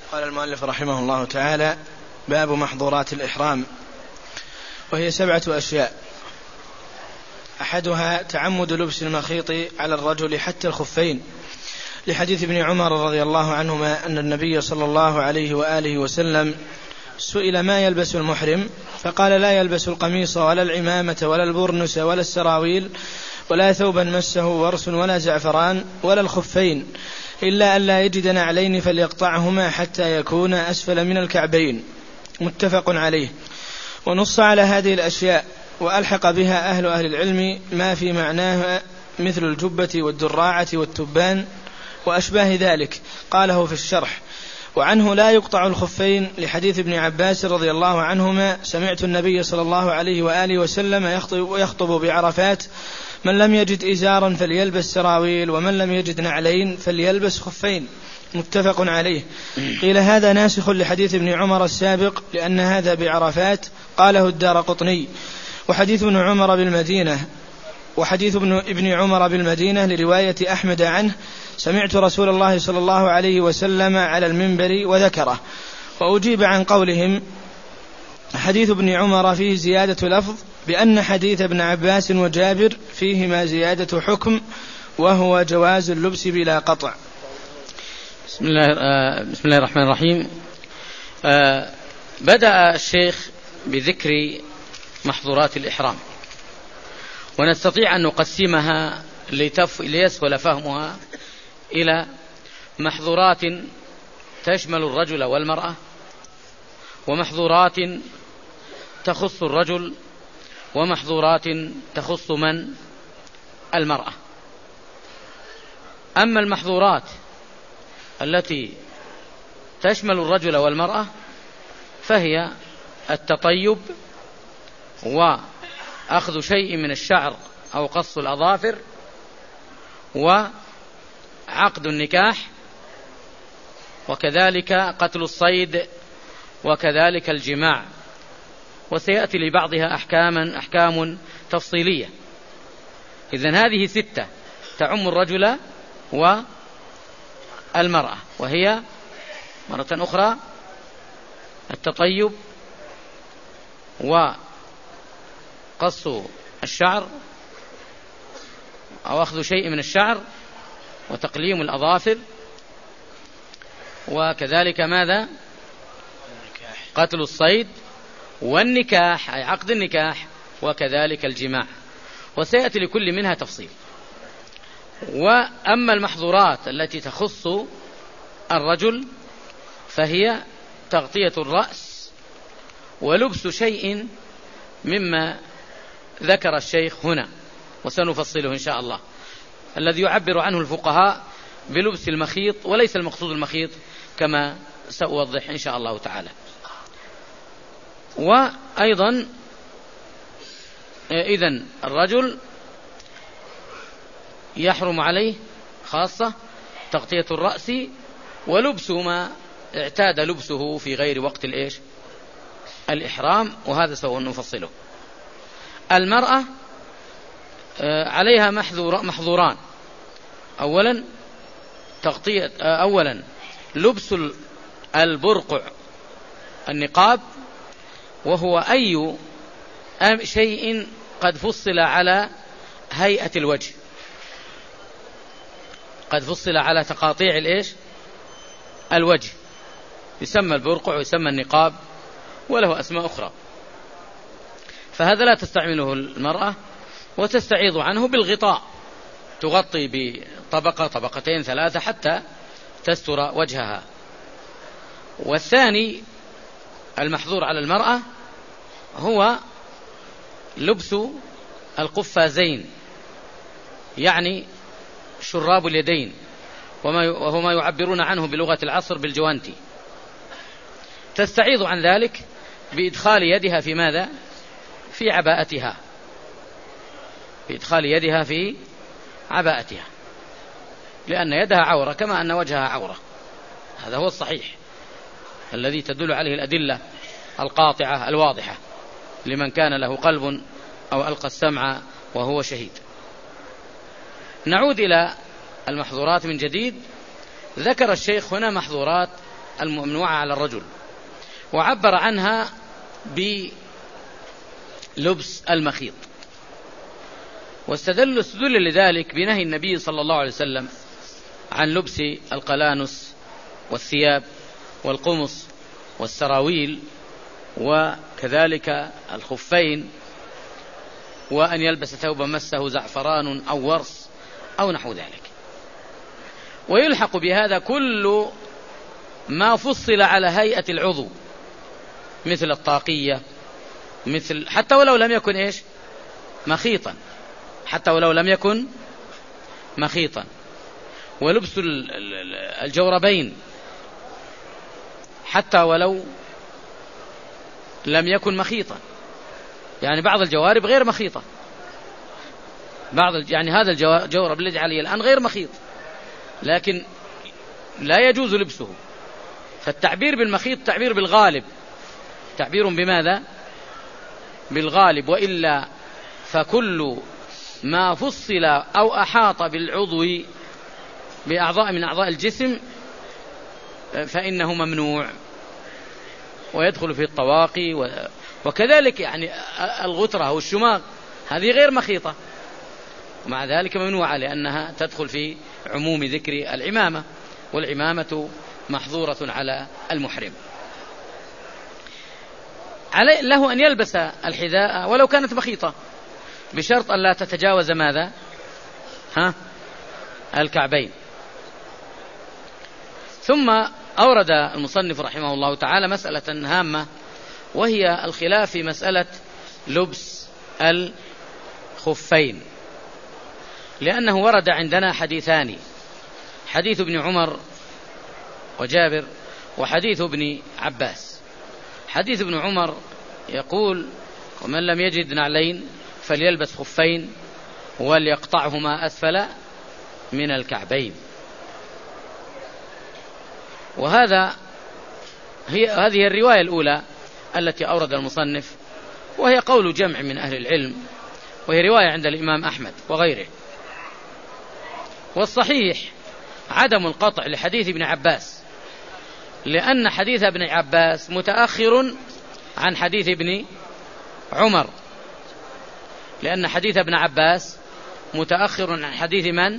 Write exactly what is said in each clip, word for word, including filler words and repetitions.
قال المؤلف رحمه الله تعالى: باب محظورات الإحرام، وهي سبعة أشياء. أحدها تعمد لبس المخيط على الرجل حتى الخفين، لحديث ابن عمر رضي الله عنهما أن النبي صلى الله عليه وآله وسلم سئل ما يلبس المحرم، فقال: لا يلبس القميص ولا العمامة ولا البرنس ولا السراويل ولا ثوبا مسه ورس ولا زعفران ولا الخفين، إلا أن لا يجد نعلين فليقطعهما حتى يكون أسفل من الكعبين. متفق عليه. ونص على هذه الأشياء وألحق بها أهل أهل العلم ما في معناها مثل الجبة والدراعة والتبان وأشباه ذلك، قاله في الشرح. وعنه لا يقطع الخفين، لحديث ابن عباس رضي الله عنهما: سمعت النبي صلى الله عليه وآله وسلم يخطب, يخطب بعرفات: من لم يجد إزارا فليلبس سراويل، ومن لم يجد نعلين فليلبس خفين. متفق عليه. قيل هذا ناسخ لحديث ابن عمر السابق، لأن هذا بعرفات، قاله الدارقطني. وحديث ابن عمر بالمدينة وحديث ابن, ابن عمر بالمدينة لرواية أحمد عنه: سمعت رسول الله صلى الله عليه وسلم على المنبر وذكره. وأجيب عن قولهم: حديث ابن عمر فيه زيادة لفظ، بأن حديث ابن عباس وجابر فيهما زيادة حكم، وهو جواز اللبس بلا قطع. بسم الله, بسم الله الرحمن الرحيم. بدأ الشيخ بذكر محظورات الإحرام، ونستطيع أن نقسمها ليسهل فهمها إلى محظورات تشمل الرجل والمرأة، ومحظورات تخص الرجل، ومحظورات تخص من المرأة. أما المحظورات التي تشمل الرجل والمرأة فهي التطيب، وأخذ شيء من الشعر أو قص الأظافر، وعقد النكاح، وكذلك قتل الصيد، وكذلك الجماع. وسيأتي لبعضها أحكاما أحكام تفصيلية. إذن هذه ستة تعم الرجل والمرأة، وهي مرة أخرى التطيب، وقص الشعر أو أخذ شيء من الشعر، وتقليم الأظافر، وكذلك ماذا؟ قتل الصيد، والنكاح أي عقد النكاح، وكذلك الجماع. وسيأتي لكل منها تفصيل. وأما المحظورات التي تخص الرجل فهي تغطية الرأس، ولبس شيء مما ذكر الشيخ هنا، وسنفصله إن شاء الله، الذي يعبر عنه الفقهاء بلبس المخيط، وليس المقصود المخيط كما سأوضح إن شاء الله تعالى. وأيضا إذن الرجل يحرم عليه خاصة تغطية الرأس، ولبس ما اعتاد لبسه في غير وقت الإيش؟ الإحرام، وهذا سوف نفصله. المرأة عليها محظور محظوران. أولا تغطية أولا لبس البرقع النقاب، وهو أي شيء قد فصل على هيئة الوجه، قد فصل على تقاطيع الإيش؟ الوجه، يسمى البرقع ويسمى النقاب، وله أسماء أخرى. فهذا لا تستعمله المرأة، وتستعيض عنه بالغطاء، تغطي بطبقة طبقتين ثلاثة حتى تستر وجهها. والثاني المحظور على المرأة هو لبس القفازين، يعني شراب اليدين، وهو ما يعبرون عنه بلغة العصر بالجوانتي. تستعيض عن ذلك بإدخال يدها في ماذا؟ في عباءتها، بإدخال يدها في عباءتها، لأن يدها عورة كما أن وجهها عورة. هذا هو الصحيح الذي تدل عليه الأدلة القاطعة الواضحة لمن كان له قلب أو ألقى السمع وهو شهيد. نعود إلى المحظورات من جديد. ذكر الشيخ هنا محظورات الممنوعة على الرجل، وعبر عنها بلبس المخيط، واستدل استدل لذلك بنهي النبي صلى الله عليه وسلم عن لبس القلانس والثياب والقمص والسراويل وكذلك الخفين، وأن يلبس ثوبا مسه زعفران أو ورس أو نحو ذلك. ويلحق بهذا كل ما فصل على هيئة العضو، مثل الطاقية، مثل حتى ولو لم يكن إيش مخيطا، حتى ولو لم يكن مخيطا، ولبس الجوربين حتى ولو لم يكن مخيطا، يعني بعض الجوارب غير مخيطة، بعض يعني هذا الجورب الذي عليه الآن غير مخيط لكن لا يجوز لبسه. فالتعبير بالمخيط تعبير بالغالب، تعبير بماذا؟ بالغالب، وإلا فكل ما فصل أو أحاط بالعضو بأعضاء من أعضاء الجسم فإنه ممنوع ويدخل في الطواقي، وكذلك يعني الغترة والشماغ هذه غير مخيطة ومع ذلك ممنوعة لأنها تدخل في عموم ذكر العمامة، والعمامة محظورة على المحرم. عليه له أن يلبس الحذاء ولو كانت مخيطة بشرط أن لا تتجاوز ماذا؟ ها؟ الكعبين. ثم أورد المصنف رحمه الله تعالى مسألة هامة، وهي الخلاف في مسألة لبس الخفين، لأنه ورد عندنا حديثان، حديث ابن عمر وجابر وحديث ابن عباس. حديث ابن عمر يقول: ومن لم يجد نعلين فليلبس خفين وليقطعهما أسفل من الكعبين. وهذا هي هذه الرواية الأولى التي أورد المصنف، وهي قول جمع من أهل العلم، وهي رواية عند الإمام أحمد وغيره. والصحيح عدم القطع لحديث ابن عباس، لأن حديث ابن عباس متأخر عن حديث ابن عمر، لأن حديث ابن عباس متأخر عن حديث من؟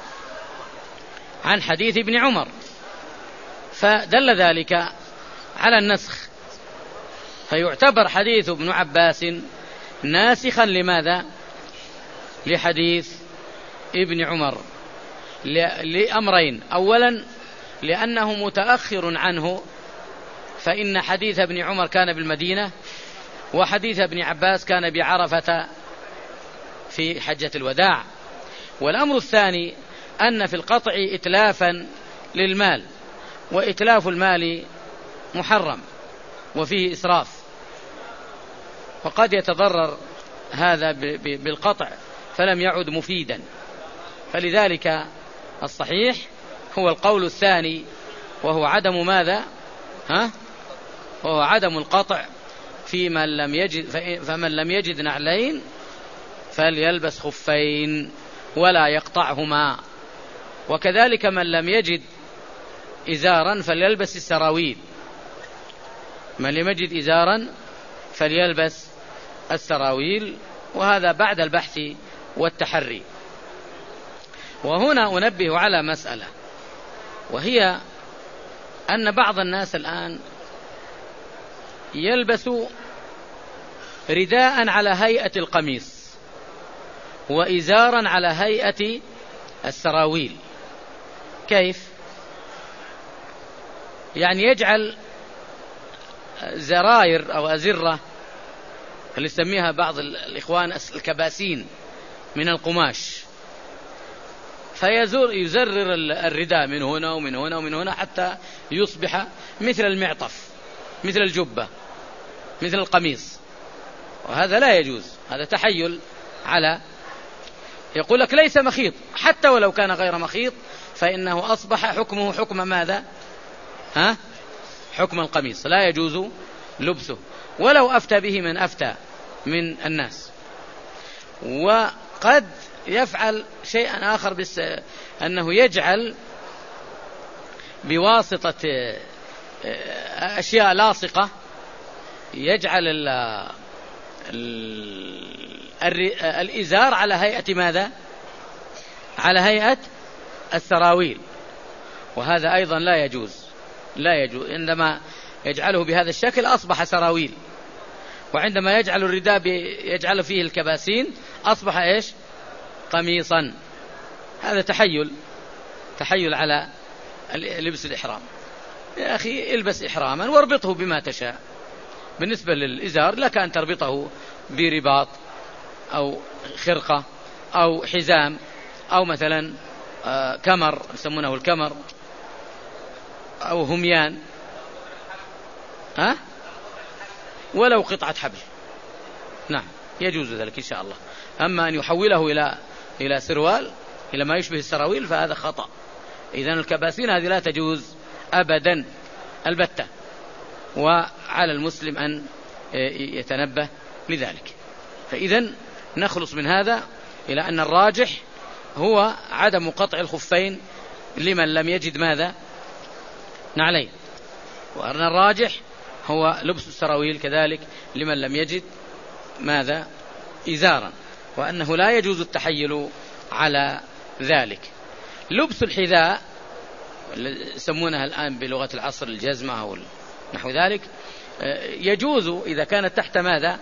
عن حديث ابن عمر، فدل ذلك على النسخ، فيعتبر حديث ابن عباس ناسخا لماذا؟ لحديث ابن عمر، لأمرين: أولا لأنه متأخر عنه، فإن حديث ابن عمر كان بالمدينة، وحديث ابن عباس كان بعرفة في حجة الوداع. والأمر الثاني أن في القطع إتلافا للمال، وإتلاف المال محرم وفيه إسراف، وقد يتضرر هذا بالقطع فلم يعد مفيدا. فلذلك الصحيح هو القول الثاني، وهو عدم ماذا؟ ها؟ وهو عدم القطع في من لم يجد، فمن لم يجد نعلين فليلبس خفين ولا يقطعهما، وكذلك من لم يجد إزارا فليلبس السراويل، من لم يجد إزارا فليلبس السراويل، وهذا بعد البحث والتحري. وهنا أنبه على مسألة، وهي أن بعض الناس الآن يلبس رداء على هيئة القميص وإزارا على هيئة السراويل. كيف؟ يعني يجعل زراير أو أزرة اللي يسميها بعض الإخوان الكباسين من القماش، فيزر يزرر الرداء من هنا ومن هنا ومن هنا حتى يصبح مثل المعطف، مثل الجبة، مثل القميص، وهذا لا يجوز، هذا تحيل على، يقول لك ليس مخيط، حتى ولو كان غير مخيط فإنه أصبح حكمه حكم ماذا؟ ها؟ حكم القميص، لا يجوز لبسه، ولو أفتى به من أفتى من الناس. وقد يفعل شيئا آخر، بس أنه يجعل بواسطة أشياء لاصقة، يجعل ال الإزار على هيئة ماذا؟ على هيئة السراويل، وهذا أيضا لا يجوز لا يجوز عندما يجعله بهذا الشكل أصبح سراويل، وعندما يجعل الرداء يجعل فيه الكباسين أصبح إيش؟ قميصا. هذا تحيل تحيل على لبس الإحرام. يا أخي البس إحراما واربطه بما تشاء. بالنسبة للإزار لك أن تربطه برباط أو خرقة أو حزام أو مثلا كمر يسمونه الكمر أو هميان، ها؟ ولو قطعة حبل، نعم يجوز ذلك إن شاء الله. أما أن يحوله إلى إلى سروال إلى ما يشبه السراويل فهذا خطأ. إذن الكباسين هذه لا تجوز أبدا البتة، وعلى المسلم أن يتنبه لذلك. فإذن نخلص من هذا إلى أن الراجح هو عدم قطع الخفين لمن لم يجد ماذا؟ نعلين. وأن الراجح هو لبس السراويل كذلك لمن لم يجد ماذا؟ إزارا، وأنه لا يجوز التحيل على ذلك. لبس الحذاء يسمونها الآن بلغة العصر الجزمة أو نحو ذلك، يجوز إذا كانت تحت ماذا؟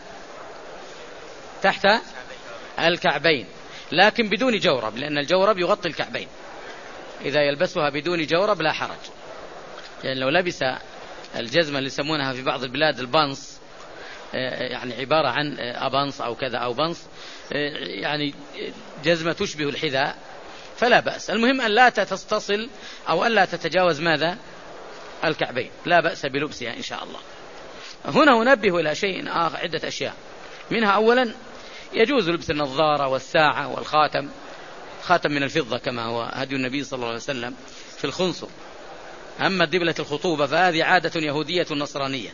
تحت الكعبين، لكن بدون جورب، لأن الجورب يغطي الكعبين. إذا يلبسها بدون جورب لا حرج، لأن يعني لو لبس الجزمة اللي يسمونها في بعض البلاد البنص، يعني عبارة عن أبنص أو كذا أو بنص، يعني جزمة تشبه الحذاء، فلا بأس. المهم أن لا تتصل أو أن لا تتجاوز ماذا؟ الكعبين، لا بأس بلبسها إن شاء الله. هنا ننبه إلى شيء آخر، عدة أشياء، منها أولا يجوز لبس النظارة والساعة والخاتم، خاتم من الفضة كما هو هدي النبي صلى الله عليه وسلم في الخنصر. أما دبلة الخطوبة فهذه عادة يهودية نصرانية.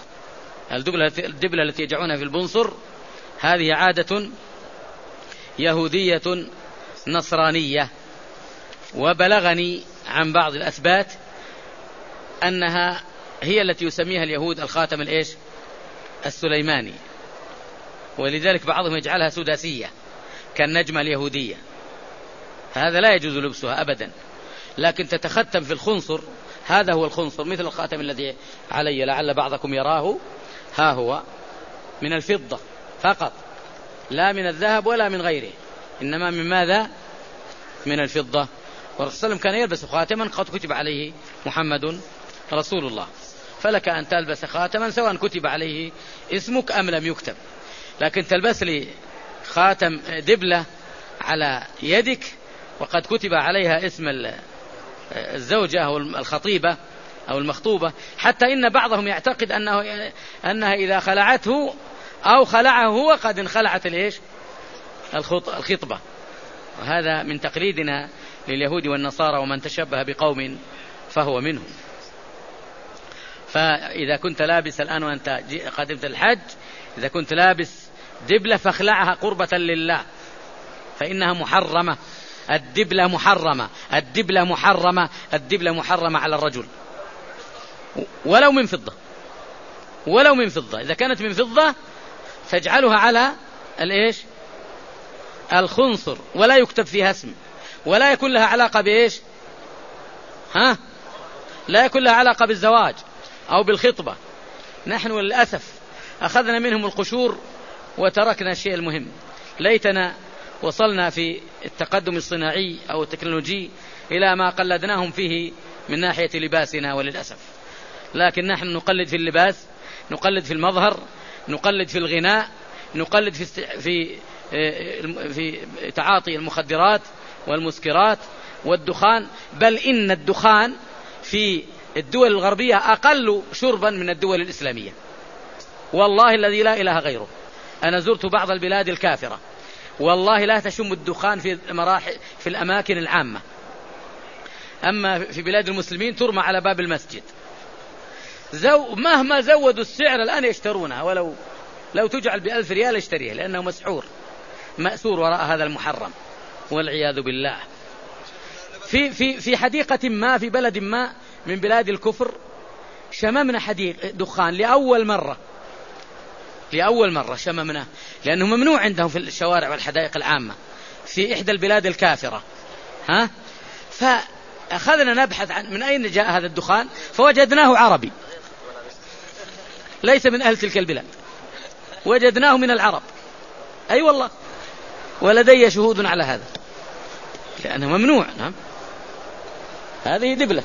الدبلة التي يجعونها في البنصر هذه عادة يهودية نصرانية، وبلغني عن بعض الأثبات أنها هي التي يسميها اليهود الخاتم الإيش؟ السليماني، ولذلك بعضهم يجعلها سداسية كالنجمة اليهودية. هذا لا يجوز لبسها أبدا، لكن تتختم في الخنصر، هذا هو الخنصر مثل الخاتم الذي علي، لعل بعضكم يراه، ها هو من الفضة فقط، لا من الذهب ولا من غيره، إنما من ماذا؟ من الفضة. والرسول صلى الله عليه وسلم كان يلبس خاتما قد كتب عليه محمد رسول الله، فلك أن تلبس خاتما سواء كتب عليه اسمك أم لم يكتب. لكن تلبس لي خاتم دبلة على يدك وقد كتب عليها اسم الزوجة أو الخطيبة أو المخطوبة، حتى إن بعضهم يعتقد أنه أنها إذا خلعته أو خلعه هو قد انخلعت الإيش؟ الخطبة. وهذا من تقليدنا لليهود والنصارى، ومن تشبه بقوم فهو منهم. فإذا كنت لابس الآن وأنت قدمت الحج، إذا كنت لابس دبلة فاخلعها قربة لله، فإنها محرمة. الدبلة محرمة، الدبلة محرمة، الدبلة محرمة على الرجل، ولو من فضة، ولو من فضة. إذا كانت من فضة تجعلها على الإيش؟ الخنصر، ولا يكتب فيها اسم، ولا يكون لها علاقة بإيش؟ ها؟ لا يكون لها علاقة بالزواج أو بالخطبة. نحن للأسف أخذنا منهم القشور وتركنا الشيء المهم. ليتنا وصلنا في التقدم الصناعي أو التكنولوجي إلى ما قلدناهم فيه من ناحية لباسنا، وللأسف. لكن نحن نقلد في اللباس، نقلد في المظهر، نقلد في الغناء، نقلد في في في تعاطي المخدرات والمسكرات والدخان، بل إن الدخان في الدول الغربية أقل شربا من الدول الإسلامية، والله الذي لا إله غيره. أنا زرت بعض البلاد الكافرة، والله لا تشم الدخان في المراحل في الأماكن العامة، أما في بلاد المسلمين ترمى على باب المسجد. زو مهما زودوا السعر الآن يشترونها، ولو لو تجعل بألف ريال يشتريها، لأنه مسحور مأسور وراء هذا المحرم والعياذ بالله. في في في حديقة ما في بلد ما من بلاد الكفر شممنا حديق دخان لأول مرة لأول مرة شممناه، لأنه ممنوع عندهم في الشوارع والحدائق العامة في إحدى البلاد الكافرة. ها فأخذنا نبحث عن من أين جاء هذا الدخان، فوجدناه عربي ليس من أهل تلك البلاد، وجدناه من العرب. أي أيوة والله، ولدي شهود على هذا، لأنه ممنوع. نعم هذه دبلة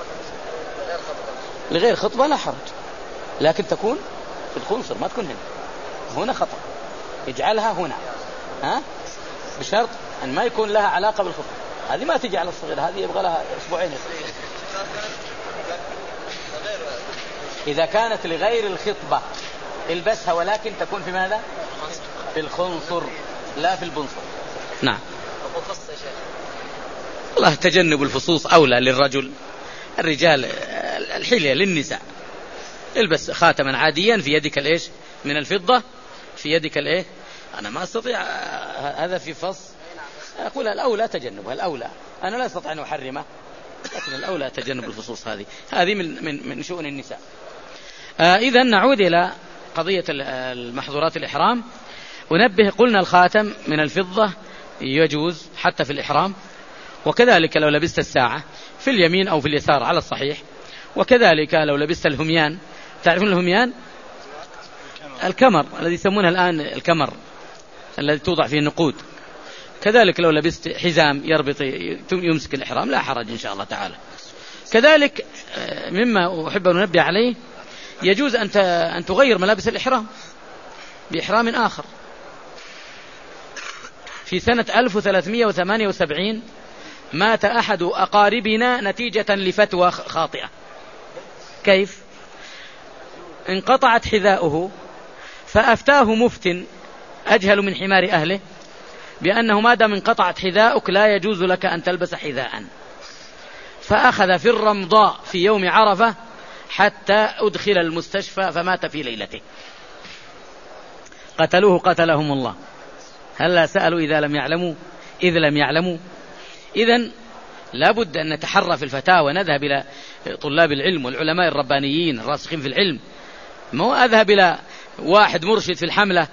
لغير خطبة لا حرج، لكن تكون في الخنصر ما تكون هنا. هنا خطأ، اجعلها هنا، ها بشرط أن ما يكون لها علاقة بالخطبة. هذه ما تجي على الصغير، هذه يبغى لها أسبوعين. إذا كانت لغير الخطبة البسها، ولكن تكون في ماذا؟ في الخنصر لا في البنصر. نعم الله تجنب الفصوص أولى للرجل. الرجال الحلية للنساء، البس خاتما عاديا في يدك الإيش من الفضة، في يدك الإيه. أنا ما أستطيع هذا في فص، أقول الأولى تجنبها، الأولى أنا لا أستطيع أن أحرمه، لكن الأولى تجنب الفصوص. هذه هذه من من من شؤون النساء. آه إذا نعود إلى قضية المحظورات الإحرام. ونبه قلنا الخاتم من الفضة يجوز حتى في الإحرام، وكذلك لو لبست الساعة في اليمين أو في اليسار على الصحيح، وكذلك لو لبست الهميان. تعرفون الهميان؟ الكمر الذي يسمونه الآن الكمر الذي توضع فيه النقود. كذلك لو لبست حزام يربط يمسك الإحرام لا حرج إن شاء الله تعالى. كذلك مما أحب أن أنبه عليه، يجوز أن تغير ملابس الإحرام بإحرام آخر. في سنة ألف وثلاثمائة وثمانية وسبعين مات أحد أقاربنا نتيجة لفتوى خاطئة. كيف؟ انقطعت حذاؤه، فأفتاه مفت أجهل من حمار أهله بأنه ما دام انقطعت حذاؤك لا يجوز لك أن تلبس حذاء، فأخذ في الرمضاء في يوم عرفة حتى أدخل المستشفى فمات في ليلته. قتلوه قتلهم الله. هل لا سألوا إذا لم يعلموا إذ لم يعلموا؟ إذن لابد أن نتحرى في الفتاوى، نذهب إلى طلاب العلم والعلماء الربانيين الراسخين في العلم، ما أذهب إلى واحد مرشد في الحملة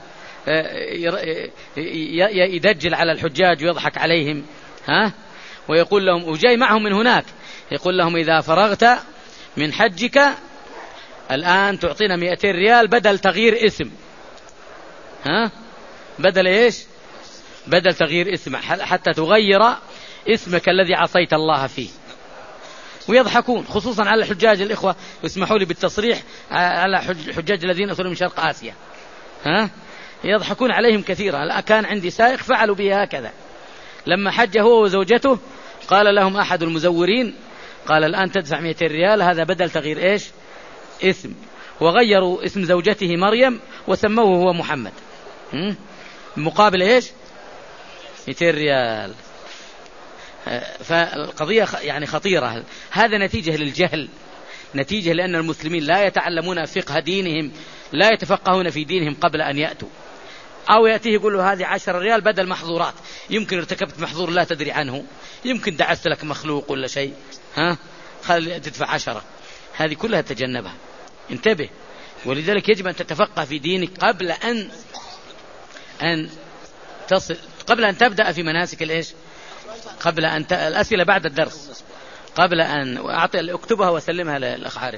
يدجل على الحجاج ويضحك عليهم، ها ويقول لهم، وجاي معهم من هناك يقول لهم إذا فرغت من حجك الآن تعطينا مئتين ريال بدل تغيير اسم. ها بدل إيش؟ بدل تغيير اسم، حتى تغير اسمك الذي عصيت الله فيه. ويضحكون خصوصا على الحجاج الإخوة، واسمحوا لي بالتصريح، على الحجاج الذين أصلوا من شرق آسيا، ها يضحكون عليهم كثيرا. كان عندي سائق فعلوا به هكذا، لما حج هو وزوجته قال لهم أحد المزورين، قال الآن تدفع مئتين ريال، هذا بدل تغيير إيش؟ اسم. وغيروا اسم زوجته مريم وسموه هو محمد، مقابل إيش؟ مئتين ريال. فالقضية يعني خطيرة. هذا نتيجة للجهل، نتيجة لأن المسلمين لا يتعلمون فقه دينهم، لا يتفقهون في دينهم قبل أن يأتوا. أو يأتيه يقول له هذه عشر ريال بدل محظورات، يمكن ارتكبت محظور لا تدري عنه، يمكن دعست لك مخلوق ولا شيء، ها خلي تدفع عشرة. هذه كلها تجنبها، انتبه. ولذلك يجب أن تتفقه في دينك قبل أن أن تصل، قبل أن تبدأ في مناسك الإيش، قبل أن ت... الأسئلة بعد الدرس، قبل أن أعطي أكتبها وسلمها للأخ عارف.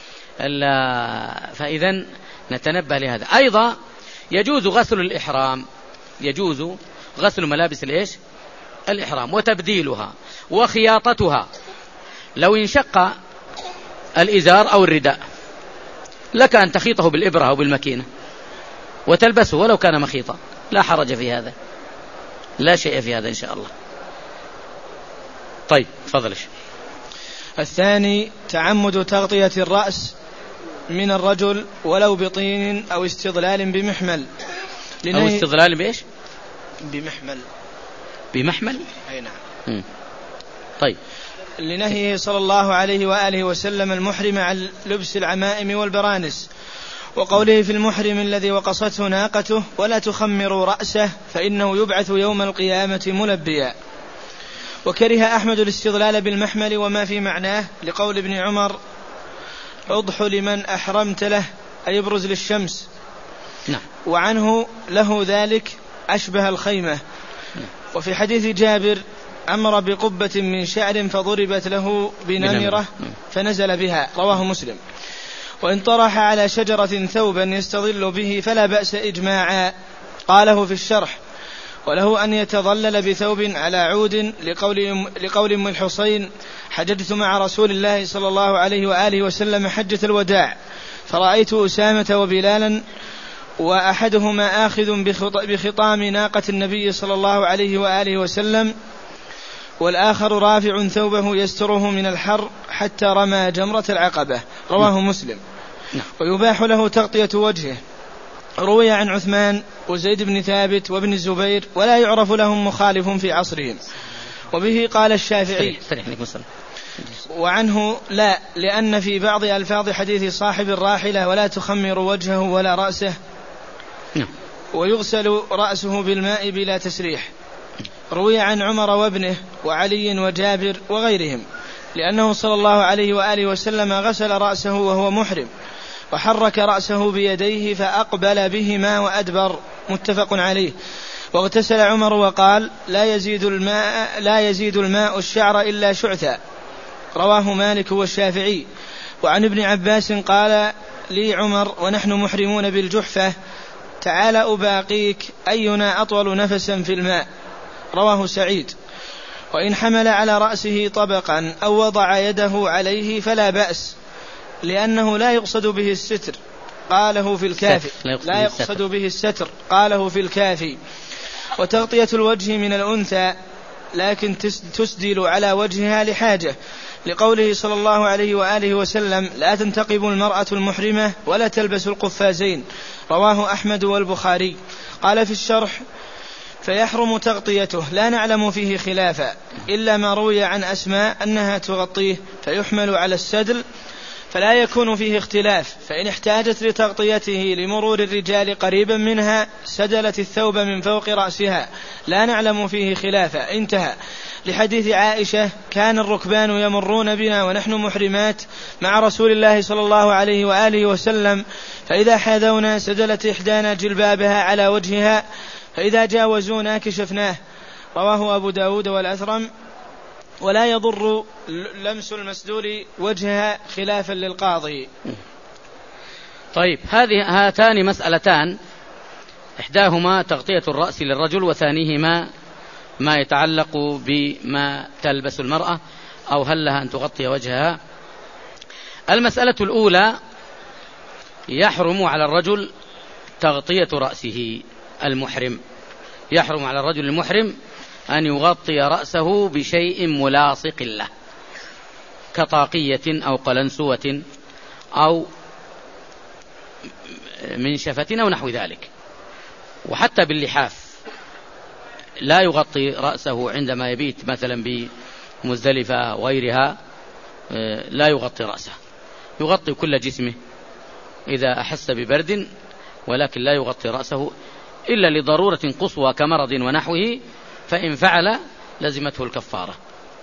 فإذا نتنبه لهذا. أيضا يجوز غسل الإحرام، يجوز غسل ملابس الإيش؟ الإحرام، وتبديلها وخياطتها. لو انشق الإزار أو الرداء لك أن تخيطه بالإبرة أو بالمكينة وتلبسه ولو كان مخيطا، لا حرج في هذا، لا شيء في هذا إن شاء الله. طيب تفضل. الثاني تعمد تغطية الرأس من الرجل ولو بطين أو استظلال بمحمل. أو استظلال بإيش؟ بمحمل. بمحمل؟ أي نعم. م. طيب. لنهيه صلى الله عليه وآله وسلم المحرم عن لبس العمائم والبرانس، وقوله في المحرم الذي وقصته ناقته ولا تخمروا رأسه فإنه يبعث يوم القيامة ملبيا. وكره أحمد الاستظلال بالمحمل وما في معناه لقول ابن عمر أضح لمن أحرمت له أي ابرز للشمس. نعم. وعنه له ذلك أشبه الخيمة. وفي حديث جابر أمر بقبة من شعر فضربت له بنمرة فنزل بها، رواه مسلم. وإن طرح على شجرة ثوبا يستظل به فلا بأس إجماعا، قاله في الشرح. وله أن يتظلل بثوب على عود، لقول, لقول أم الحصين حججت مع رسول الله صلى الله عليه وآله وسلم حجة الوداع فرأيت أسامة وبلالا وأحدهما آخذ بخطام ناقة النبي صلى الله عليه وآله وسلم والآخر رافع ثوبه يستره من الحر حتى رمى جمرة العقبة، رواه مسلم. ويباح له تغطية وجهه. روي عن عثمان وزيد بن ثابت وابن الزبير ولا يعرف لهم مخالف في عصرهم، وبه قال الشافعي. وعنه لا، لأن في بعض ألفاظ حديث صاحب الراحلة ولا تخمر وجهه ولا رأسه، ويغسل رأسه بالماء بلا تسريح. روي عن عمر وابنه وعلي وجابر وغيرهم لأنه صلى الله عليه وآله وسلم غسل رأسه وهو محرم وحرك رأسه بيديه فأقبل بهما وأدبر، متفق عليه. واغتسل عمر وقال لا يزيد الماء, لا يزيد الماء الشعر إلا شعثا، رواه مالك والشافعي. وعن ابن عباس قال لي عمر ونحن محرمون بالجحفة تعال أباقيك أينا أطول نفسا في الماء، رواه سعيد. وإن حمل على رأسه طبقا أو وضع يده عليه فلا بأس، لأنه لا يقصد به الستر، قاله في الكافي. لا يقصد به الستر، قاله في الكافي. وتغطية الوجه من الأنثى لكن تسدل على وجهها لحاجة، لقوله صلى الله عليه وآله وسلم لا تنتقب المرأة المحرمة ولا تلبس القفازين، رواه أحمد والبخاري. قال في الشرح فيحرم تغطيته، لا نعلم فيه خلافا إلا ما روي عن أسماء أنها تغطيه فيحمل على السدل، فلا يكون فيه اختلاف. فإن احتاجت لتغطيته لمرور الرجال قريبا منها سدلت الثوب من فوق رأسها، لا نعلم فيه خلافا، انتهى. لحديث عائشة كان الركبان يمرون بنا ونحن محرمات مع رسول الله صلى الله عليه وآله وسلم، فإذا حاذونا سدلت إحدانا جلبابها على وجهها، فإذا جاوزونا كشفناه، رواه أبو داود والأثرم. ولا يضر لمس المسدول وجهها خلافا للقاضي. طيب، هذه هاتان مسألتان، إحداهما تغطية الرأس للرجل، وثانيهما ما يتعلق بما تلبس المرأة أو هل لها أن تغطي وجهها. المسألة الأولى يحرم على الرجل تغطية رأسه المحرم، يحرم على الرجل المحرم أن يغطي رأسه بشيء ملاصق له كطاقية أو قلنسوة أو منشفة أو نحو ذلك. وحتى باللحاف لا يغطي رأسه عندما يبيت مثلا بمزدلفة وغيرها، لا يغطي رأسه، يغطي كل جسمه إذا أحس ببرد، ولكن لا يغطي رأسه إلا لضرورة قصوى كمرض ونحوه، فإن فعل لزمته الكفارة.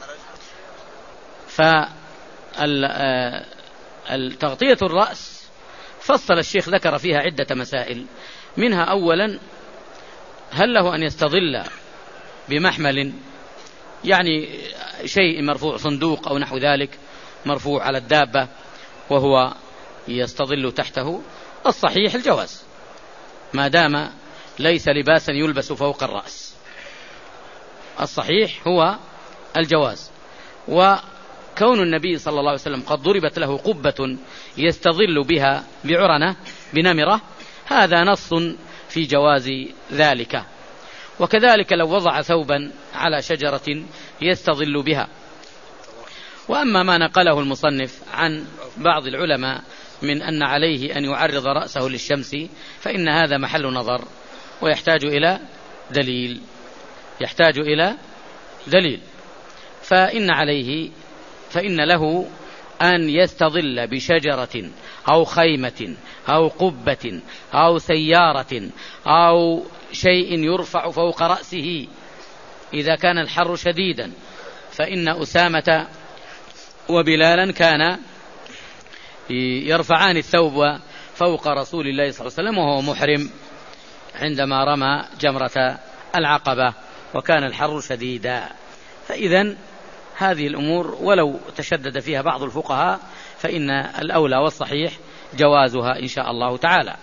فالتغطية الرأس فصل الشيخ ذكر فيها عدة مسائل، منها أولا هل له أن يستظل بمحمل، يعني شيء مرفوع، صندوق أو نحو ذلك مرفوع على الدابة وهو يستظل تحته؟ الصحيح الجواز ما دام ليس لباسا يلبس فوق الرأس، الصحيح هو الجواز. وكون النبي صلى الله عليه وسلم قد ضربت له قبة يستظل بها بعرنة بنمرة، هذا نص في جواز ذلك. وكذلك لو وضع ثوبا على شجرة يستظل بها. وأما ما نقله المصنف عن بعض العلماء من أن عليه أن يعرض رأسه للشمس، فإن هذا محل نظر ويحتاج إلى دليل، يحتاج إلى دليل. فإن عليه فإن له أن يستظل بشجرة أو خيمة أو قبة أو سيارة أو شيء يرفع فوق رأسه إذا كان الحر شديدا، فإن أسامة وبلالا كان يرفعان الثوب فوق رسول الله صلى الله عليه وسلم وهو محرم عندما رمى جمرة العقبة وكان الحر شديدا. فإذن هذه الأمور ولو تشدد فيها بعض الفقهاء فإن الأولى والصحيح جوازها إن شاء الله تعالى.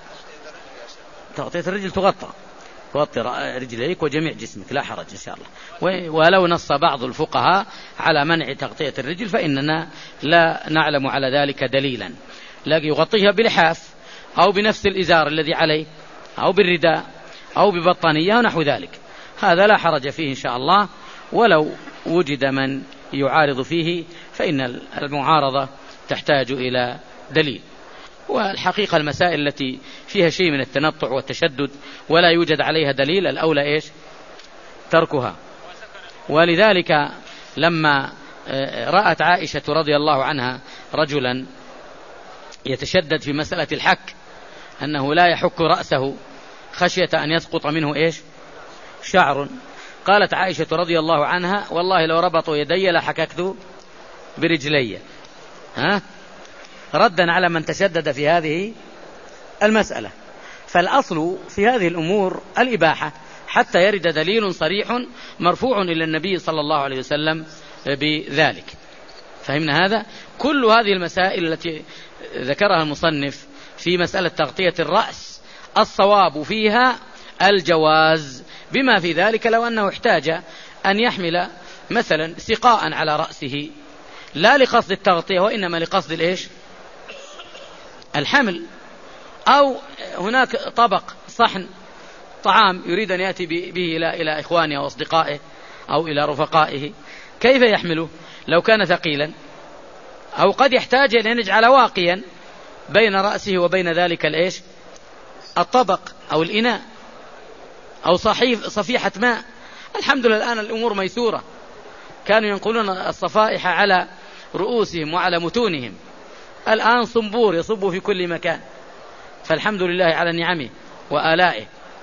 تغطية الرجل تغطى تغطي رجليك وجميع جسمك لا حرج إن شاء الله. ولو نص بعض الفقهاء على منع تغطية الرجل فإننا لا نعلم على ذلك دليلا، لكن يغطيها بلحاف أو بنفس الإزار الذي عليه أو بالرداء أو ببطانية ونحو ذلك، هذا لا حرج فيه إن شاء الله. ولو وجد من يعارض فيه فإن المعارضة تحتاج إلى دليل. والحقيقة المسائل التي فيها شيء من التنطع والتشدد ولا يوجد عليها دليل الأولى إيش؟ تركها. ولذلك لما رأت عائشة رضي الله عنها رجلا يتشدد في مسألة الحك أنه لا يحك رأسه خشية أن يسقط منه إيش؟ شعر، قالت عائشة رضي الله عنها والله لو ربطوا يدي لحككت برجلي، ها؟ ردا على من تشدد في هذه المسألة. فالأصل في هذه الأمور الإباحة حتى يرد دليل صريح مرفوع إلى النبي صلى الله عليه وسلم بذلك. فهمنا هذا؟ كل هذه المسائل التي ذكرها المصنف في مسألة تغطية الرأس الصواب فيها الجواز، بما في ذلك لو أنه احتاج أن يحمل مثلا سقاء على رأسه لا لقصد التغطية وإنما لقصد الإيش؟ الحمل، أو هناك طبق صحن طعام يريد أن يأتي به إلى إخوانه أو أصدقائه أو إلى رفقائه، كيف يحمله لو كان ثقيلا؟ أو قد يحتاج أن يجعل واقيا بين رأسه وبين ذلك الإيش؟ الطبق أو الإناء أو صحيف صفيحة ماء. الحمد لله الآن الأمور ميسورة، كانوا ينقلون الصفائح على رؤوسهم وعلى متونهم، الآن صنبور يصب في كل مكان، فالحمد لله على نعمه وآلائه.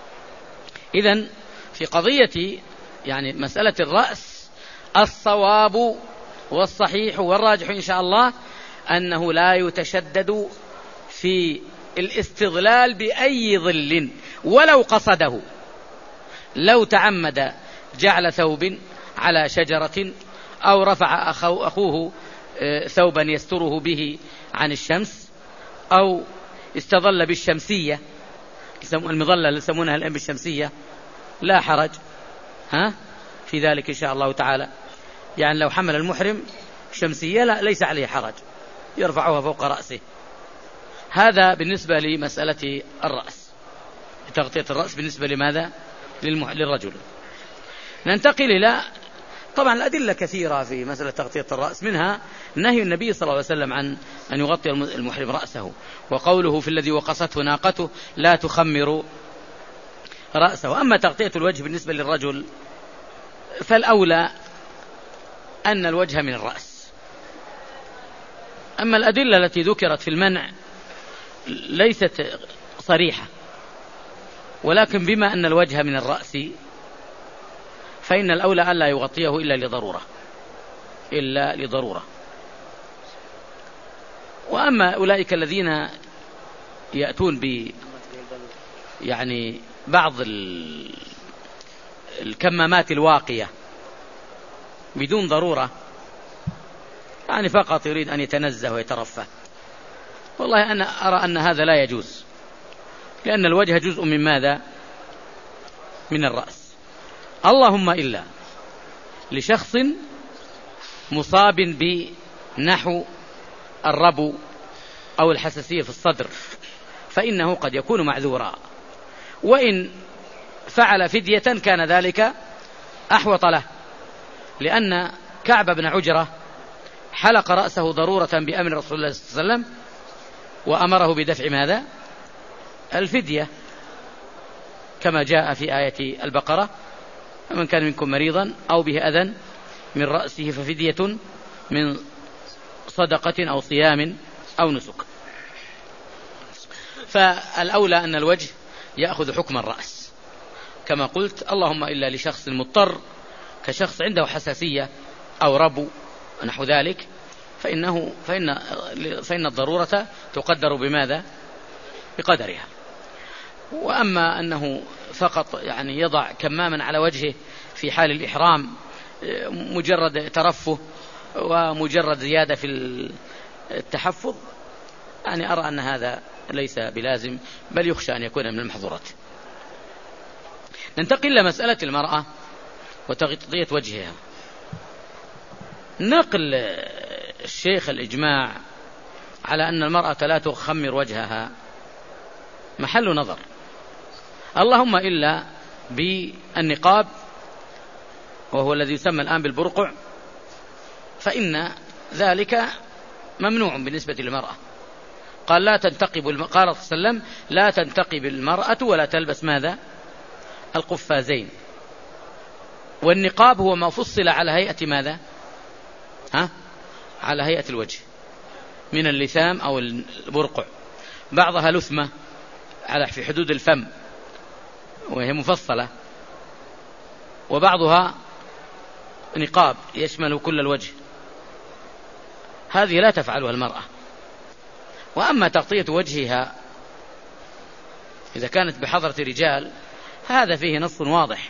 إذن في قضية يعني مسألة الرأس الصواب والصحيح والراجح إن شاء الله أنه لا يتشدد في الاستظلال بأي ظل ولو قصده. لو تعمد جعل ثوب على شجرة أو رفع أخوه ثوبا يستره به عن الشمس أو استظل بالشمسية، المظلة اللي يسمونها الآن بالشمسية، لا حرج ها في ذلك إن شاء الله تعالى. يعني لو حمل المحرم شمسية لا ليس عليه حرج، يرفعها فوق رأسه. هذا بالنسبة لمسألة الرأس، تغطية الرأس بالنسبة لماذا؟ للرجل. ننتقل إلى طبعا الأدلة كثيرة في مسألة تغطية الرأس، منها نهي النبي صلى الله عليه وسلم عن أن يغطي المحرم رأسه، وقوله في الذي وقصته ناقته لا تخمر رأسه. أما تغطية الوجه بالنسبة للرجل فالأولى أن الوجه من الرأس. أما الأدلة التي ذكرت في المنع ليست صريحة، ولكن بما أن الوجه من الرأس فإن الأولى ألا يغطيه إلا لضرورة إلا لضرورة. وأما أولئك الذين يأتون ب يعني بعض الكمامات الواقية بدون ضرورة، يعني فقط يريد أن يتنزه ويترفه، والله أنا أرى أن هذا لا يجوز، لأن الوجه جزء من ماذا؟ من الرأس. اللهم إلا لشخص مصاب بنحو الربو أو الحساسية في الصدر فإنه قد يكون معذورا، وإن فعل فدية كان ذلك أحوط له، لأن كعب بن عجرة حلق رأسه ضرورة بأمر رسول الله صلى الله عليه وسلم وأمره بدفع ماذا؟ الفدية، كما جاء في آية البقرة: فمن كان منكم مريضا أو به أذى من رأسه ففدية من صدقة أو صيام أو نسك. فالأولى أن الوجه يأخذ حكم الرأس كما قلت، اللهم إلا لشخص مضطر كشخص عنده حساسية أو ربو نحو ذلك، فإنه فإن فإن الضرورة تقدر بماذا؟ بقدرها. وأما أنه فقط يعني يضع كماما على وجهه في حال الإحرام مجرد ترفه ومجرد زيادة في التحفظ، يعني أرى أن هذا ليس بلازم، بل يخشى أن يكون من المحظورات. ننتقل إلى مسألة المرأة وتغطية وجهها. نقل الشيخ الإجماع على أن المرأة لا تخمر وجهها محل نظر، اللهم إلا بالنقاب وهو الذي يسمى الآن بالبرقع، فإن ذلك ممنوع بالنسبة للمرأة. قال لا تنتقب الم... قال صلى الله عليه وسلم لا تنتقب المرأة ولا تلبس ماذا؟ القفازين. والنقاب هو ما فصل على هيئة ماذا؟ ها؟ على هيئة الوجه من اللثام أو البرقع، بعضها لثمة على في حدود الفم وهي مفصلة، وبعضها نقاب يشمل كل الوجه، هذه لا تفعلها المرأة. وأما تغطية وجهها إذا كانت بحضرة رجال هذا فيه نص واضح.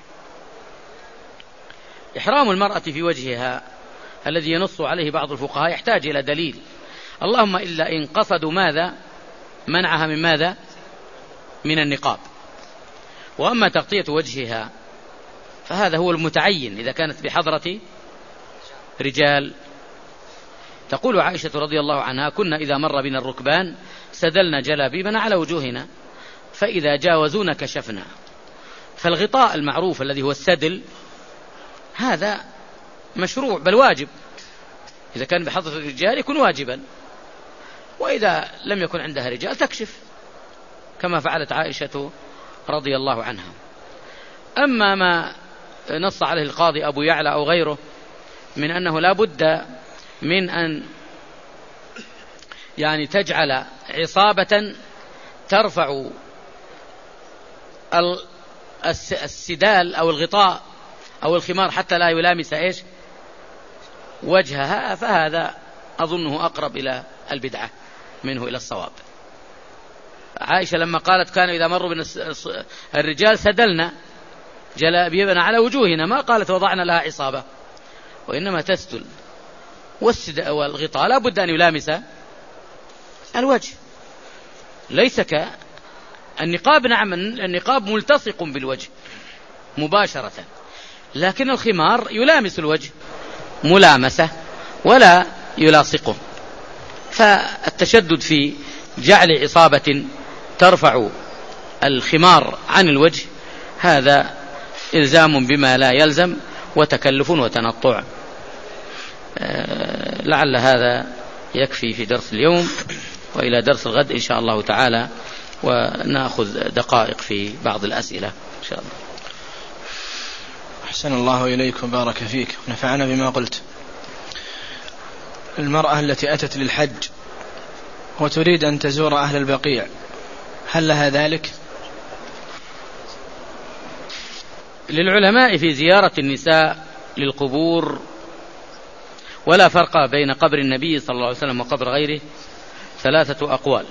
إحرام المرأة في وجهها الذي ينص عليه بعض الفقهاء يحتاج إلى دليل، اللهم إلا إن قصدوا ماذا؟ منعها من ماذا؟ من النقاب. وأما تغطية وجهها فهذا هو المتعين إذا كانت بحضرة رجال. تقول عائشة رضي الله عنها كنا إذا مر بنا الركبان سدلنا جلابيبنا على وجوهنا فإذا جاوزونا كشفنا. فالغطاء المعروف الذي هو السدل هذا مشروع بل واجب، إذا كان بحضرة الرجال يكون واجبا، وإذا لم يكن عندها رجال تكشف كما فعلت عائشة رضي الله عنها. أما ما نص عليه القاضي أبو يعلى أو غيره من أنه لا بد من أن يعني تجعل عصابة ترفع السدال أو الغطاء أو الخمار حتى لا يلامس إيش وجهها، فهذا أظنه أقرب إلى البدعة منه إلى الصواب. عائشة لما قالت كان إذا مروا بنا الرجال سدلنا جلابيبنا على وجوهنا، ما قالت وضعنا لها عصابة، وإنما تسدل. والغطاء لا بد أن يلامس الوجه، ليس كالنقاب. نعم النقاب ملتصق بالوجه مباشرة، لكن الخمار يلامس الوجه ملامسة ولا يلاصقه. فالتشدد في جعل عصابة ترفع الخمار عن الوجه هذا إلزام بما لا يلزم وتكلف وتنطع. لعل هذا يكفي في درس اليوم، وإلى درس الغد إن شاء الله تعالى، ونأخذ دقائق في بعض الأسئلة إن شاء الله. أحسن الله إليكم بارك فيك ونفعنا بما قلت. المرأة التي أتت للحج وتريد أن تزور أهل البقيع هل لها ذلك؟ للعلماء في زيارة النساء للقبور ولا فرق بين قبر النبي صلى الله عليه وسلم وقبر غيره ثلاثة أقوال.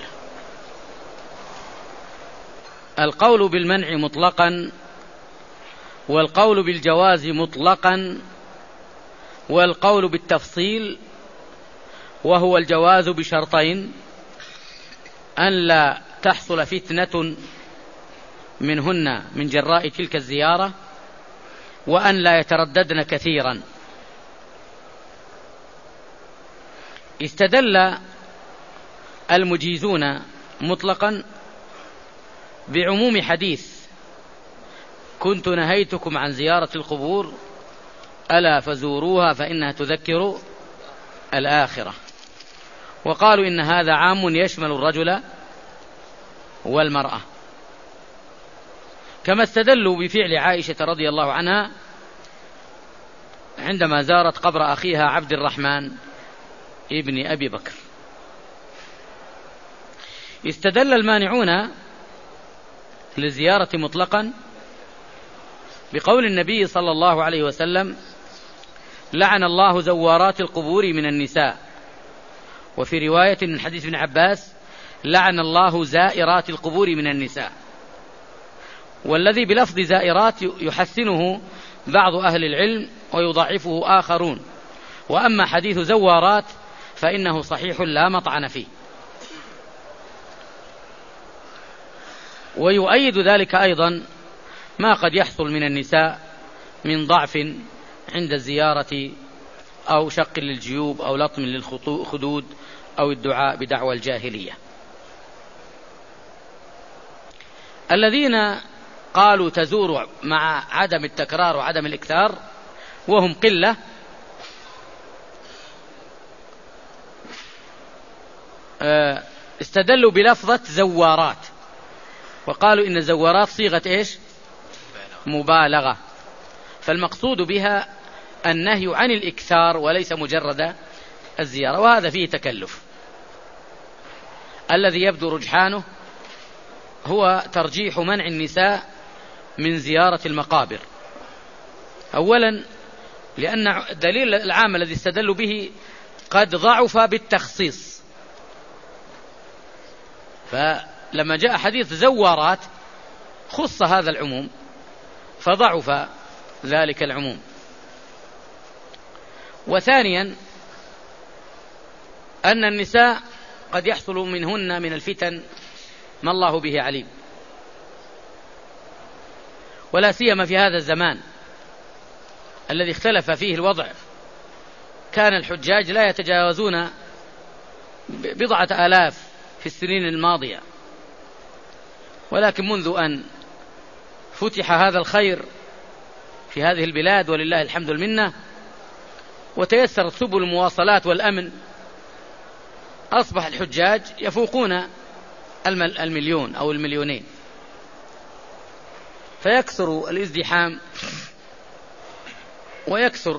القول بالمنع مطلقا، والقول بالجواز مطلقا، والقول بالتفصيل وهو الجواز بشرطين: أن لا تحصل فتنة منهن من جراء تلك الزيارة، وأن لا يترددن كثيرا. استدل المجيزون مطلقا بعموم حديث كنت نهيتكم عن زيارة القبور ألا فزوروها فإنها تذكر الآخرة، وقالوا إن هذا عام يشمل الرجل والمرأة، كما استدلوا بفعل عائشة رضي الله عنها عندما زارت قبر أخيها عبد الرحمن ابن أبي بكر. استدل المانعون للزيارة مطلقا بقول النبي صلى الله عليه وسلم: لعن الله زوارات القبور من النساء وفي رواية من حديث ابن عباس: لعن الله زائرات القبور من النساء. والذي بلفظ زائرات يحسنه بعض أهل العلم ويضعفه آخرون، وأما حديث زوارات فإنه صحيح لا مطعن فيه. ويؤيد ذلك أيضا ما قد يحصل من النساء من ضعف عند الزيارة أو شق للجيوب أو لطم للخدود أو الدعاء بدعوى الجاهلية. الذين قالوا تزور مع عدم التكرار وعدم الإكثار وهم قلة، استدلوا بلفظة زوارات وقالوا إن الزوارات صيغة إيش؟ مبالغة، فالمقصود بها النهي عن الإكثار وليس مجرد الزيارة، وهذا فيه تكلف. الذي يبدو رجحانه هو ترجيح منع النساء من زيارة المقابر، أولا لأن الدليل العام الذي استدلوا به قد ضعف بالتخصيص، فلما جاء حديث زوارات خص هذا العموم فضعف ذلك العموم. وثانيا أن النساء قد يحصل منهن من الفتن ما الله به عليم، ولا سيما في هذا الزمان الذي اختلف فيه الوضع. كان الحجاج لا يتجاوزون بضعة آلاف في السنين الماضية، ولكن منذ أن فتح هذا الخير في هذه البلاد ولله الحمد والمنة وتيسرت سبل المواصلات والأمن، أصبح الحجاج يفوقون المليون أو المليونين، فيكثر الازدحام ويكثر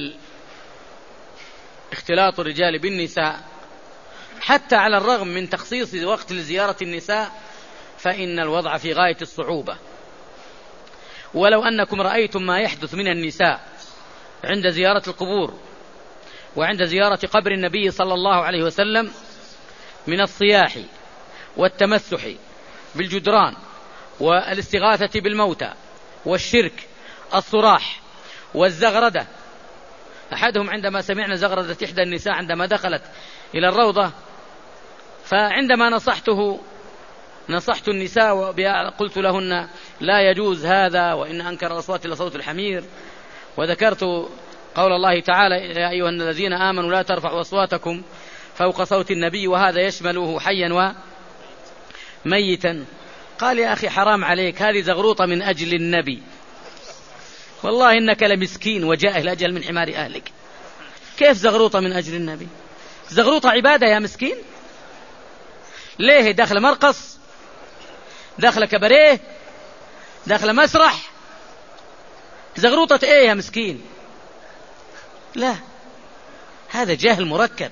اختلاط الرجال بالنساء. حتى على الرغم من تخصيص وقت لزيارة النساء فإن الوضع في غاية الصعوبة. ولو أنكم رأيتم ما يحدث من النساء عند زيارة القبور وعند زيارة قبر النبي صلى الله عليه وسلم من الصياح والتمسح بالجدران والاستغاثة بالموتى والشرك، الصراح والزغردة. أحدهم عندما سمعنا زغردة إحدى النساء عندما دخلت إلى الروضة، فعندما نصحته نصحت النساء وقلت لهن لا يجوز هذا، وإن أنكر الأصوات لصوت الحمير، وذكرت قول الله تعالى: يا أيها الذين آمنوا لا ترفعوا أصواتكم فوق صوت النبي، وهذا يشمله حيا وميتا. قال: يا أخي حرام عليك، هذه زغروطة من أجل النبي، والله إنك لمسكين وجاهل أجل من حمار أهلك. كيف زغروطة من أجل النبي؟ زغروطة عبادة يا مسكين. ليه؟ داخل مرقص، داخل كباريه، داخل مسرح، زغروطة ايه يا مسكين؟ لا، هذا جهل مركب.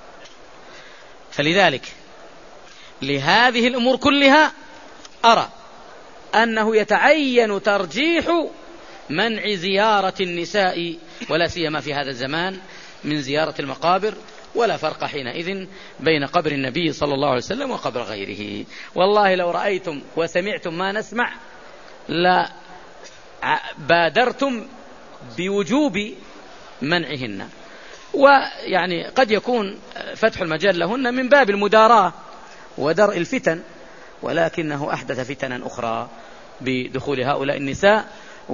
فلذلك لهذه الأمور كلها أرى أنه يتعين ترجيح منع زيارة النساء ولا سيما في هذا الزمان من زيارة المقابر، ولا فرق حينئذ بين قبر النبي صلى الله عليه وسلم وقبر غيره. والله لو رأيتم وسمعتم ما نسمع لا بادرتم بوجوب منعهن، ويعني قد يكون فتح المجال لهن من باب المداراة ودرء الفتن، ولكنه أحدث فتنا أخرى بدخول هؤلاء النساء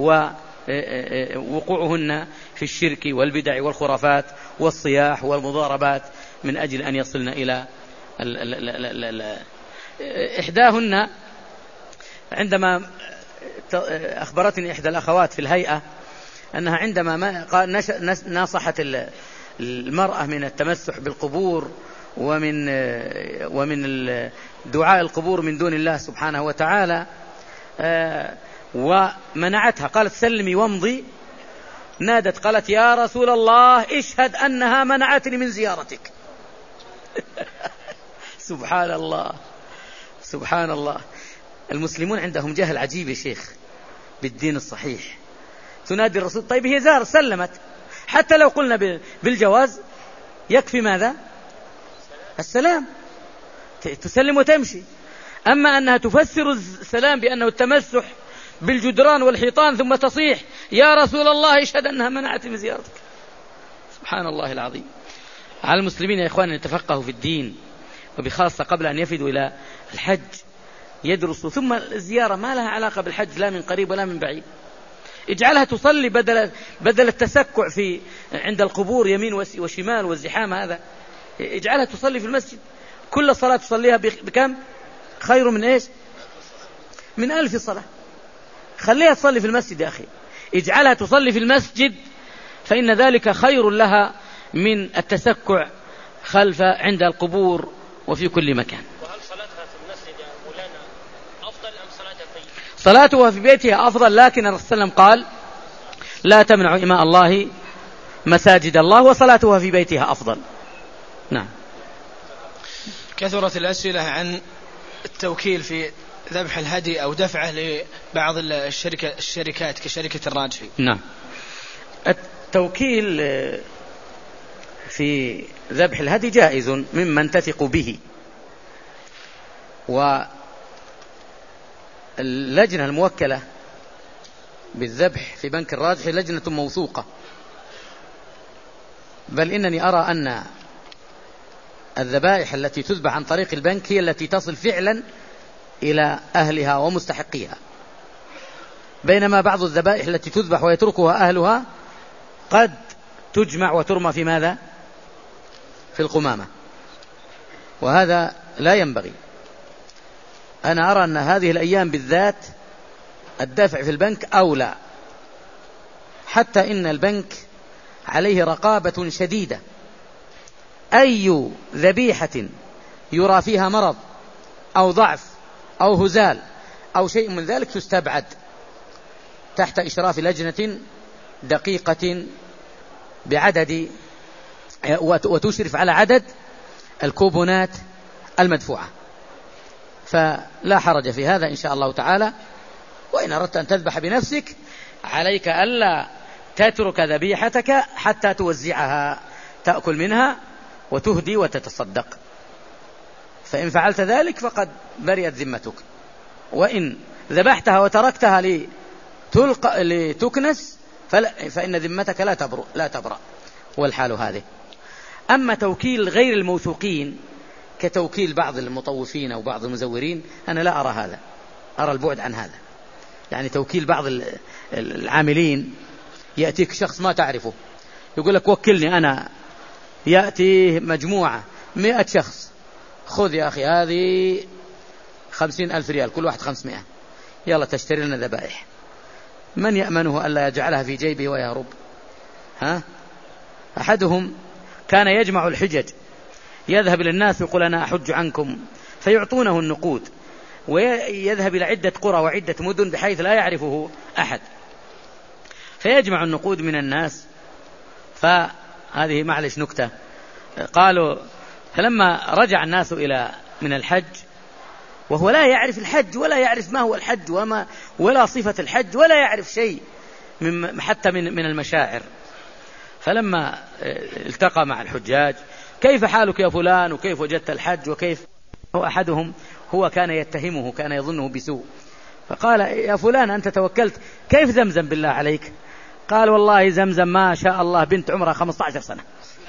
ووقوعهن في الشرك والبدع والخرافات والصياح والمضاربات من أجل أن يصلن إلى ال ال ال ال ال إحداهن عندما أخبرتني إحدى الأخوات في الهيئة أنها عندما نصحت المرأة من التمسح بالقبور ومن ومن دعاء القبور من دون الله سبحانه وتعالى ومنعتها، قالت سلمي وامضي، نادت قالت: يا رسول الله اشهد أنها منعتني من زيارتك. سبحان الله سبحان الله. المسلمون عندهم جهل عجيب يا شيخ بالدين الصحيح. تنادي الرسول: طيب هي زار سلمت، حتى لو قلنا بالجواز يكفي ماذا؟ السلام، تسلم وتمشي. أما أنها تفسر السلام بأنه التمسح بالجدران والحيطان ثم تصيح يا رسول الله اشهد أنها منعت من زيارتك. سبحان الله العظيم. على المسلمين يا إخوان أن يتفقهوا في الدين، وبخاصة قبل أن يفدوا إلى الحج يدرسوا. ثم الزيارة ما لها علاقة بالحج لا من قريب ولا من بعيد. اجعلها تصلي بدل بدل التسكع في عند القبور يمين وشمال والزحام هذا، اجعلها تصلي في المسجد. كل صلاة تصليها بكم؟ خير من ايش؟ من ألف صلاة. خليها تصلي في المسجد يا أخي، اجعلها تصلي في المسجد، فإن ذلك خير لها من التسكع خلف عند القبور وفي كل مكان. وهل صلاتها في المسجد يا مولانا أفضل أم صلاتها في بيتها؟ صلاتها في بيتها أفضل، لكن الرسول صلى الله عليه وسلم قال لا تمنع إماء الله مساجد الله، وصلاتها في بيتها أفضل. نعم. كثرت الأسئلة عن التوكيل في ذبح الهدي أو دفعه لبعض الشركة الشركات كشركة الراجحي. نعم. التوكيل في ذبح الهدي جائز ممن تثق به، واللجنة الموكلة بالذبح في بنك الراجحي لجنة موثوقة، بل إنني أرى أن الذبائح التي تذبح عن طريق البنك هي التي تصل فعلا إلى أهلها ومستحقيها، بينما بعض الذبائح التي تذبح ويتركها أهلها قد تجمع وترمى في ماذا؟ في القمامة، وهذا لا ينبغي. أنا أرى أن هذه الأيام بالذات الدافع في البنك أولى، حتى إن البنك عليه رقابة شديدة. أي ذبيحة يرى فيها مرض أو ضعف أو هزال أو شيء من ذلك تستبعد تحت إشراف لجنة دقيقة بعدد، وتشرف على عدد الكوبونات المدفوعة. فلا حرج في هذا إن شاء الله تعالى. وإن أردت أن تذبح بنفسك عليك ألا تترك ذبيحتك حتى توزعها، تأكل منها وتهدي وتتصدق، فإن فعلت ذلك فقد برئت ذمتك. وإن ذبحتها وتركتها لتلقى لتكنس فإن ذمتك لا تبرأ لا تبرأ والحال هذه. أما توكيل غير الموثوقين كتوكيل بعض المطوفين أو بعض المزورين أنا لا أرى هذا، أرى البعد عن هذا. يعني توكيل بعض العاملين، يأتيك شخص ما تعرفه يقول لك وكلني أنا، يأتي مجموعة مئة شخص، خذ يا أخي هذه خمسين ألف ريال كل واحد خمسمائة، يلا تشتري لنا ذبائح. من يأمنه ألا يجعلها في جيبه ويهرب؟ ها؟ أحدهم كان يجمع الحجج، يذهب إلى الناس ويقول أنا أحج عنكم، فيعطونه النقود، ويذهب إلى عدة قرى وعدة مدن بحيث لا يعرفه أحد، فيجمع النقود من الناس. فهذه معلش نكتة، قالوا فلما رجع الناس إلى من الحج وهو لا يعرف الحج ولا يعرف ما هو الحج وما ولا صفة الحج ولا يعرف شيء من حتى من من المشاعر، فلما التقى مع الحجاج كيف حالك يا فلان وكيف وجدت الحج وكيف، هو أحدهم هو كان يتهمه كان يظنه بسوء، فقال يا فلان أنت توكلت كيف زمزم بالله عليك؟ قال والله زمزم ما شاء الله بنت عمرها خمسة عشر سنة.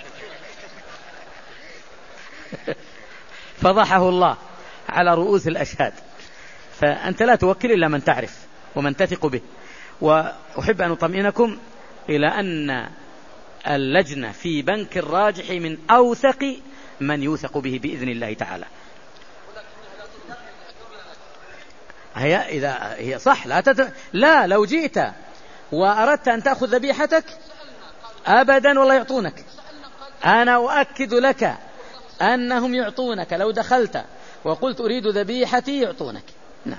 فضحه الله على رؤوس الأشهاد. فأنت لا توكل إلا من تعرف ومن تثق به. وأحب أن أطمئنكم إلى أن اللجنة في بنك الراجح من أوثق من يوثق به بإذن الله تعالى. هي إذا هي صح لا تت... لا لو جئت وأردت أن تأخذ ذبيحتك أبدا والله يعطونك، أنا أؤكد لك أنهم يعطونك لو دخلت وقلت أريد ذبيحتي يعطونك. نعم.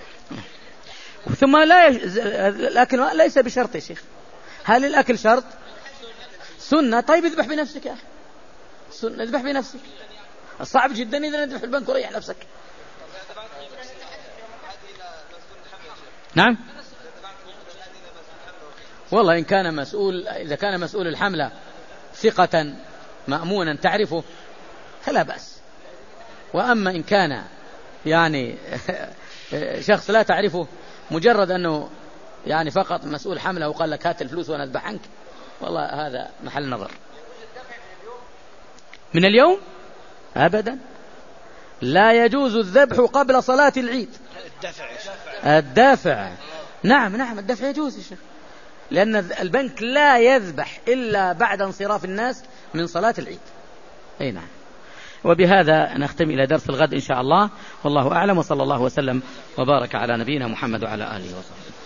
ثم لا يج... لكن ليس بشرط يا شيخ. هل الأكل شرط؟ سنة. طيب اذبح بنفسك يا أخي، سنة اذبح بنفسك. الصعب جدا إذا نذبح البنك وريح نفسك. نعم. والله إن كان مسؤول، إذا كان مسؤول الحملة ثقة مأمونا تعرفه فلا بأس. وأما إن كان يعني شخص لا تعرفه، مجرد أنه يعني فقط مسؤول حمله وقال لك هات الفلوس وأنا أذبح عنك، والله هذا محل نظر. من اليوم أبدا لا يجوز الذبح قبل صلاة العيد. الدفع الدافع نعم نعم الدفع يجوز يا شيخ، لأن البنك لا يذبح إلا بعد انصراف الناس من صلاة العيد. أي نعم. وبهذا نختم إلى درس الغد إن شاء الله، والله أعلم، وصلى الله وسلم وبارك على نبينا محمد وعلى آله وصحبه.